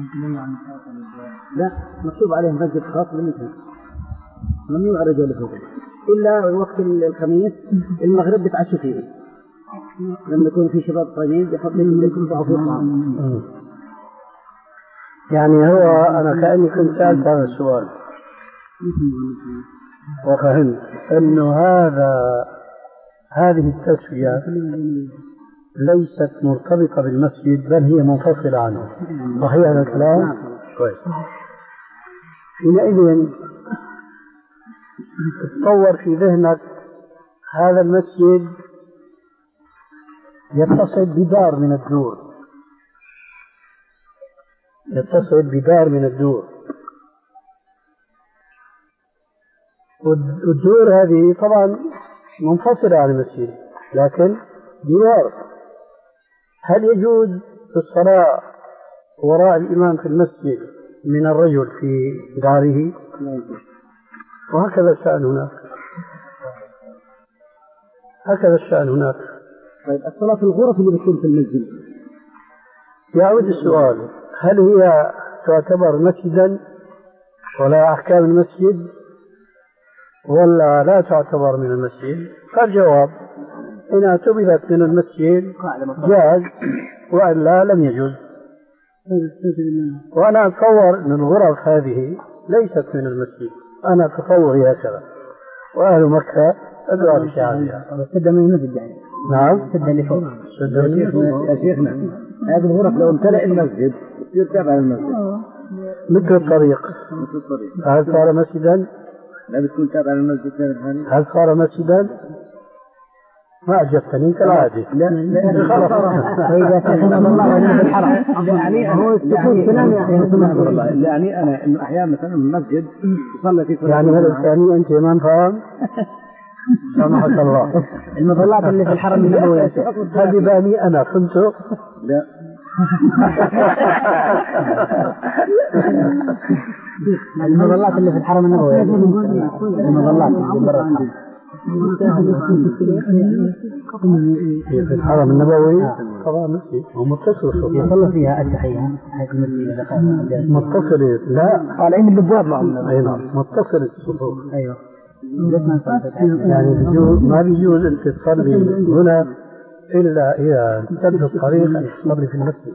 لا مكتوب عليه مسجد خاص لميتها ممنوع الرجال فوق إلا وقت الخميس المغرب بتعشوا فيه لما يكون في شباب طيبين يحط لكم ضعف الطعام. يعني هو أنا كأني كنت سألت هذا السؤال وفهمت أنه هذا هذه التسوية ليست مرتبطة بالمسجد بل هي منفصلة عنه. صحيح هذا الكلام؟ كويس. حينئذ تتصور في ذهنك هذا المسجد يتصل بدار من الدور يتصل بدار من الدور والدور هذه طبعا منفصلة عن المسجد لكن جوار. هل يجوز في الصلاة وراء الإمام في المسجد من الرجل في داره؟ وهكذا الشأن هناك هكذا الشأن هناك. طيب الصلاة في الغرف اللي بتكون في المسجد يعود السؤال هل هي تعتبر مسجدا ولا أحكام المسجد ولا لا تعتبر من المسجد؟ فالجواب إن اعتبرت من المسجد جاز وإلا لم يجوز. وأنا أتصور أن الغرف هذه ليست من المسجد. أنا تصوري هكذا وأهل مكة أدرى بشعبها. سد من المسجد يعني. نعم سد اللي فوق. سد اللي يا شيخنا هذه الغرف لو امتلأ المسجد يصير تابع للمسجد مثل الطريق. مثل الطريق. هل صار مسجدا؟ لا بتكون تابع للمسجد ثاني. هل صار مسجدا؟ ما أجبتني كالعادي. لا لا خلاص. فإذا كان الله في الحرم يعني هو يكون كلام يعني يعني أنا إنه أحيانا مثلا المسجد يصلي في يعني هذا الثاني أنت ما فاهم؟ سامحك الله. المظلات اللي في الحرم النبوي هذه باني أنا فهمت؟ لا المظلات اللي في الحرم النبوي المظلات في الحرم النبوي طبعا مسجد ومتصل يصلي فيها التحية متصل. لا طالعين من الابواب معهم. اي نعم متصل الصفوف. ايوه يعني بيجوز ما بيجوز انت تصلي هنا الا اذا امتد الطريق ان تصلي في المسجد.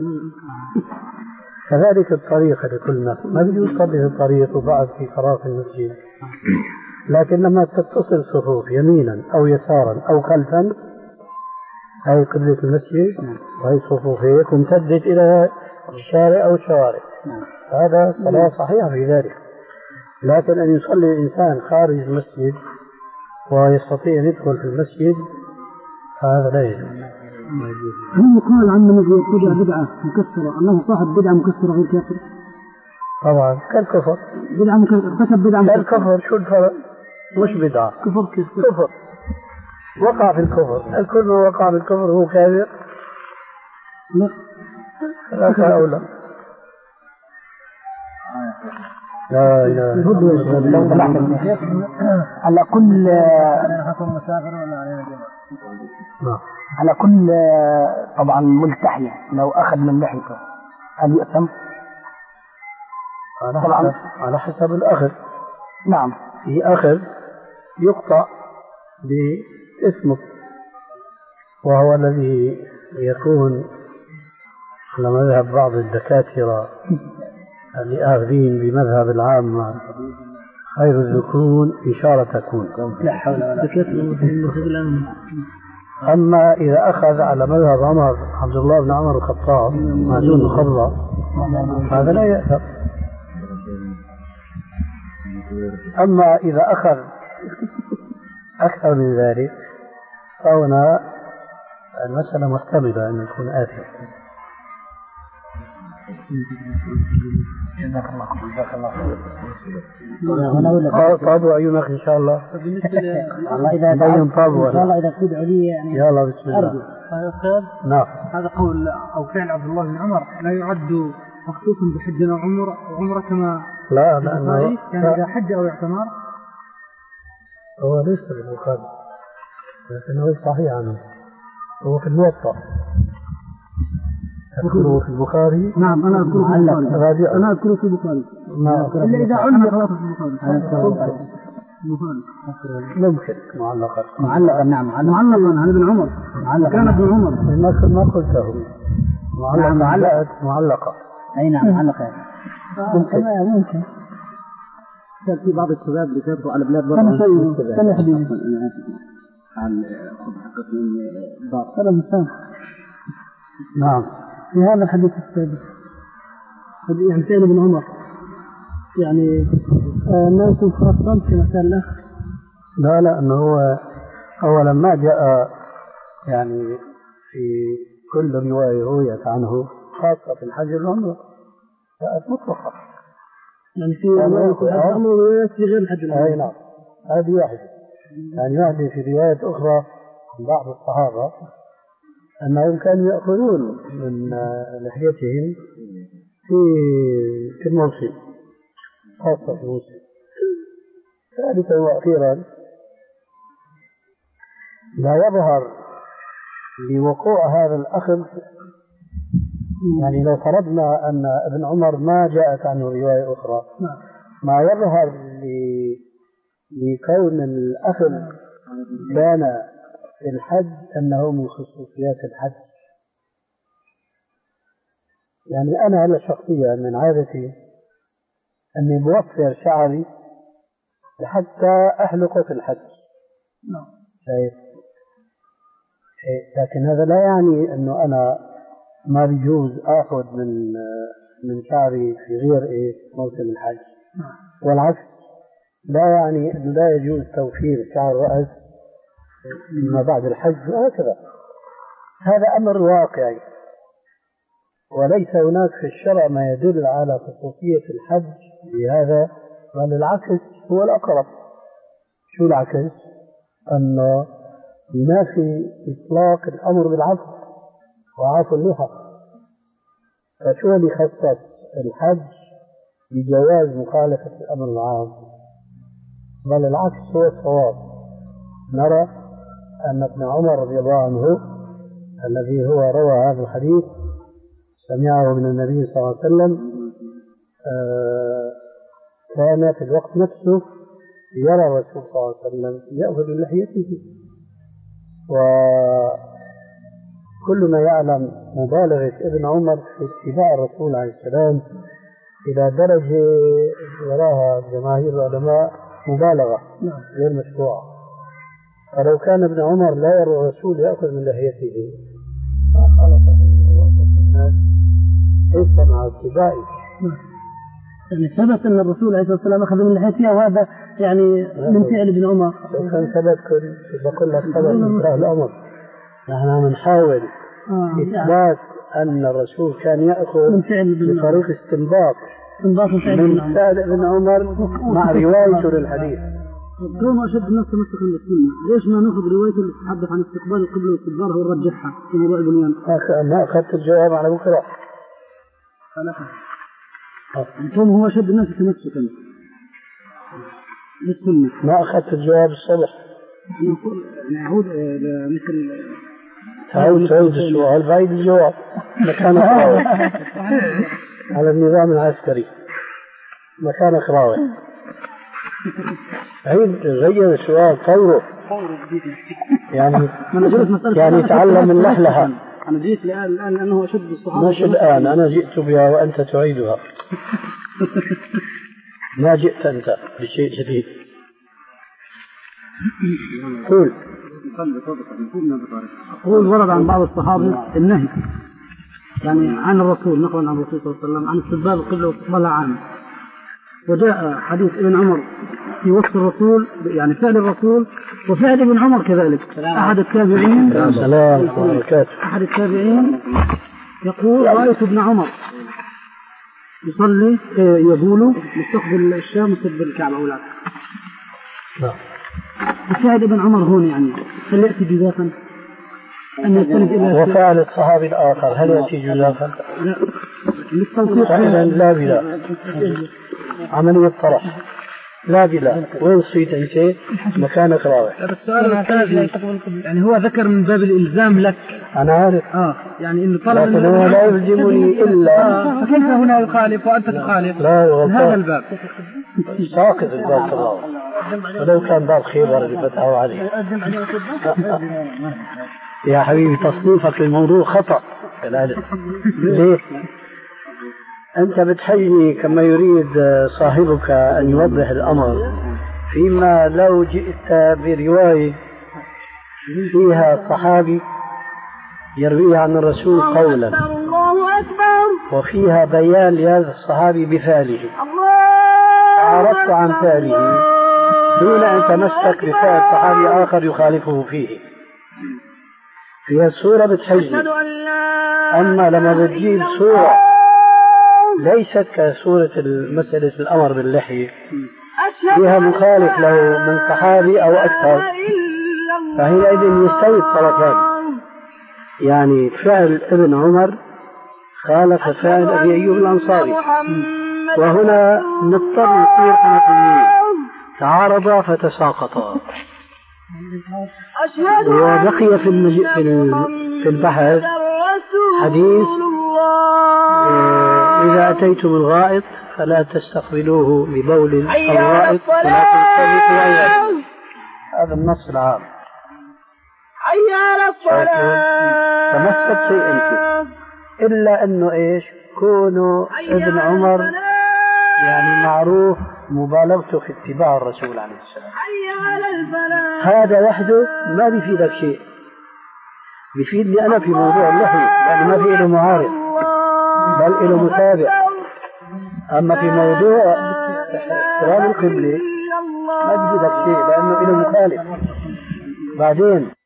كذلك الطريق لكل الناس ما بيجوز تصلي في الطريق وبعد في فراغ المسجد. لكن لما تتصل صفوف يمينا أو يسارا أو خلفا هاي قبلة المسجد وهي صفوف هيك وامتدت إلى الشارع أو الشوارع هذا صلاة صحيحة في ذلك. لكن أن يصلي الإنسان خارج المسجد ويستطيع أن يدخل في المسجد هذا لا يجوز. هل يقال عنه مثل يتبع بدعة مكسرة أنه صاحب بدعة مكسرة غير كافر؟ طبعا كالكفر. بدعة مكسرة كتب بدعة مكسرة كالكفر. شو الفرق؟ مش بدعة كفر كيف كفر وقع في الكفر. الكل ما وقع في الكفر هو كافر؟ لا لا أو لا لا لا على كل على كل طبعا ملتحية لو أخذ من لحيته هل يأثم؟ طبعا على حسب الأخذ. نعم في أخذ يقطع باسمه وهو الذي يكون على مذهب بعض الدكاترة اللي آخذين بمذهب العامة خير الذكور إشارة تكون. لا حول ولا قوة. أما إذا أخذ على مذهب عمر عبد الله بن عمر الخطاب ما دون خضرة هذا لا يأثر. أما إذا أخذ أكثر من ذلك فهنا المسألة محتملة أن يكون آثم. جزاك الله خير. جزاك الله خير. أنا أقول لك طابوا أيونك إن شاء الله. الله إذا بين طابوا. إن شاء الله إذا تدعو لي يعني. يلا بسم الله. يا أستاذ. نعم. هذا قول أو فعل عبد الله بن عمر لا يعد مخصوصا بحج أو عمرة عمرة كما. لا لأنه كان إذا حج أو اعتمر. هو ليس في البخاري لكنه صحيح عنه. هو في الموطأ. أذكره في البخاري. نعم أنا أذكره في البخاري. أنا أذكره في البخاري. إلا إذا علق خلاص في البخاري. ممكن معلقا. معلقا نعم معلقا عن ابن عمر. كان ابن عمر. ما قلته. معلقا معلقة معلقة. أي نعم معلقة. ممكن ممكن. كان في بعض الشباب اللي كانوا على بلاد برا. أنا شيء. كان يحدث عن حقق من بعض. هذا مثال. نعم. في هذا الحديث السابق يعني سيد ابن عمر يعني ما يكون خاصا في مسألة الأخ. لا لا أنه هو أولا ما جاء يعني في كل رواية رويت عنه خاصة في الحج والعمرة جاءت مطلقة يعني في روايات في غير الحج والعمرة. أي نعم هذه واحدة. يعني واحدة في روايات أخرى عن بعض الصحابة أنهم كانوا يأخذون من لحيتهم في في الموسم خاصة في الموسم. ثالثا وأخيرا لا يظهر لوقوع هذا الأخذ يعني لو فرضنا أن ابن عمر ما جاءت عنه رواية أخرى ما يظهر لكون الأخذ كان في الحج أنه من خصوصيات الحج. يعني أنا على شخصيا من عادتي أني بوفر شعري حتى أحلقه في الحج. شايف؟ لكن هذا لا يعني أنه أنا ما بيجوز أخذ من من شعري في غير إيه موسم الحج. والعكس لا يعني أنه لا يجوز توفير شعر رأس ما بعد الحج وهكذا. هذا أمر واقعي وليس هناك في الشرع ما يدل على خصوصية الحج بهذا بل العكس هو الأقرب. شو العكس؟ أنه ينافي إطلاق الأمر بالعفو وعفو اللحى. فشو اللي خصص الحج بجواز مخالفة الأمر العام؟ بل العكس هو الصواب. نرى أن ابن عمر رضي الله عنه الذي هو روى هذا الحديث سمعه من النبي صلى الله عليه وسلم آه كان في الوقت نفسه يرى الرسول صلى الله عليه وسلم يأخذ من لحيته. وكلنا يعلم مبالغة ابن عمر في اتباع الرسول عليه السلام إلى درجة يراها جماهير العلماء مبالغة غير مشروعة. فلو كان ابن عمر لا يرى الرسول يأخذ من لحيته ما خالف الناس كيف مع اتباعه. يعني ثبت أن الرسول عليه الصلاة والسلام أخذ من لحيته وهذا يعني من فعل ابن عمر. لو كان ثبت كنت بقول لك ثبت من فعل الأمر. نحن نحاول آه إثبات يعني أن الرسول كان يأخذ من فعل بطريق استنباط من فعل ابن عمر مع روايته للحديث. كون أشد الناس تمسكا بالسنة ليش ما نأخذ روايته اللي تتحدث عن استقبال القبلة واستدبارها ونرجحها في موضوع البنيان؟ ما أخذت الجواب على بكرة. كون هو أشد الناس تمسكا بالسنة ما أخذت الجواب الصبح. نعود مثل تعود تعود السؤال بعيد الجواب مكان خراوي على النظام العسكري مكان خراوي عيد غير السؤال طوره يعني يعني تعلم اللحلحة. أنا جيت الآن لأنه أشد الصحابة. مش الآن أنا جئت بها وأنت تعيدها. ما جئت أنت بشيء جديد. قول. قول ورد عن بعض الصحابة النهي يعني عن الرسول نقلا عن الرسول صلى الله عليه وسلم عن استقبال القبلة واستقبالها عامة. وجاء حديث ابن عمر في وصف الرسول يعني فعل الرسول وفعل ابن عمر كذلك. أحد التابعين سلام أحد التابعين يقول رأيت ابن عمر يصلي يبول مستقبل الشام مستقبل الكعبة أو لا؟ لا. الشاهد ابن عمر هون يعني هل يأتي جزافا؟ أن يستند إلى وفعل الصحابي الآخر هل يأتي جزافا؟ لا. للتوثيق فإذا لا بلا عملية طرح لا بلا. وين صيت أنت؟ مكانك راوح. السؤال الثاني يعني هو ذكر من باب الإلزام لك. أنا عارف. آه يعني إنه طلب لكن هو لا يلزمني إلا. آه. فكيف هنا يخالف وأنت تخالف؟ لا يغلط. هذا الباب. ساقط الباب تراوح. ولو كان باب خيبر اللي فتحه عليه. يا حبيبي تصنيفك للموضوع خطأ. ليه؟ أنت بتحيي كما يريد صاحبك أن يوضح الأمر، فيما لو جئت برواية فيها صحابي يروي عن الرسول قولا وفيها بيان لهذا الصحابي بفعله، عرفت عن فعله دون أن تمسك بفعل صحابي آخر يخالفه فيه، في الصورة بتحيي. أما لما بتجيب صورة ليست كصورة مسألة الأمر باللحية فيها مخالف له من صحابي أو أكثر، فحينئذ يستوي الطرفان، يعني فعل ابن عمر خالف فعل أبي أيوب الأنصاري، وهنا نضطر نصير حنفيين تعارضا فتساقطا. وبقي في المج... في البحث حديث إذا أتيتم الغائط فلا تستقبلوه ببول أو غائط ولكن تستقبلوا غيره. هذا النص العام. تمسك شيء أنت إلا أنه إيش كونه ابن عمر يعني معروف مبالغته في اتباع الرسول عليه السلام، هذا وحده ما بيفيدك شيء، بيفيدني أنا في موضوع اللحية يعني ما في له معارض بل له متابع. أما في موضوع احترام القبلة ما بيفيدك شيء لأنه له مخالف. بعدين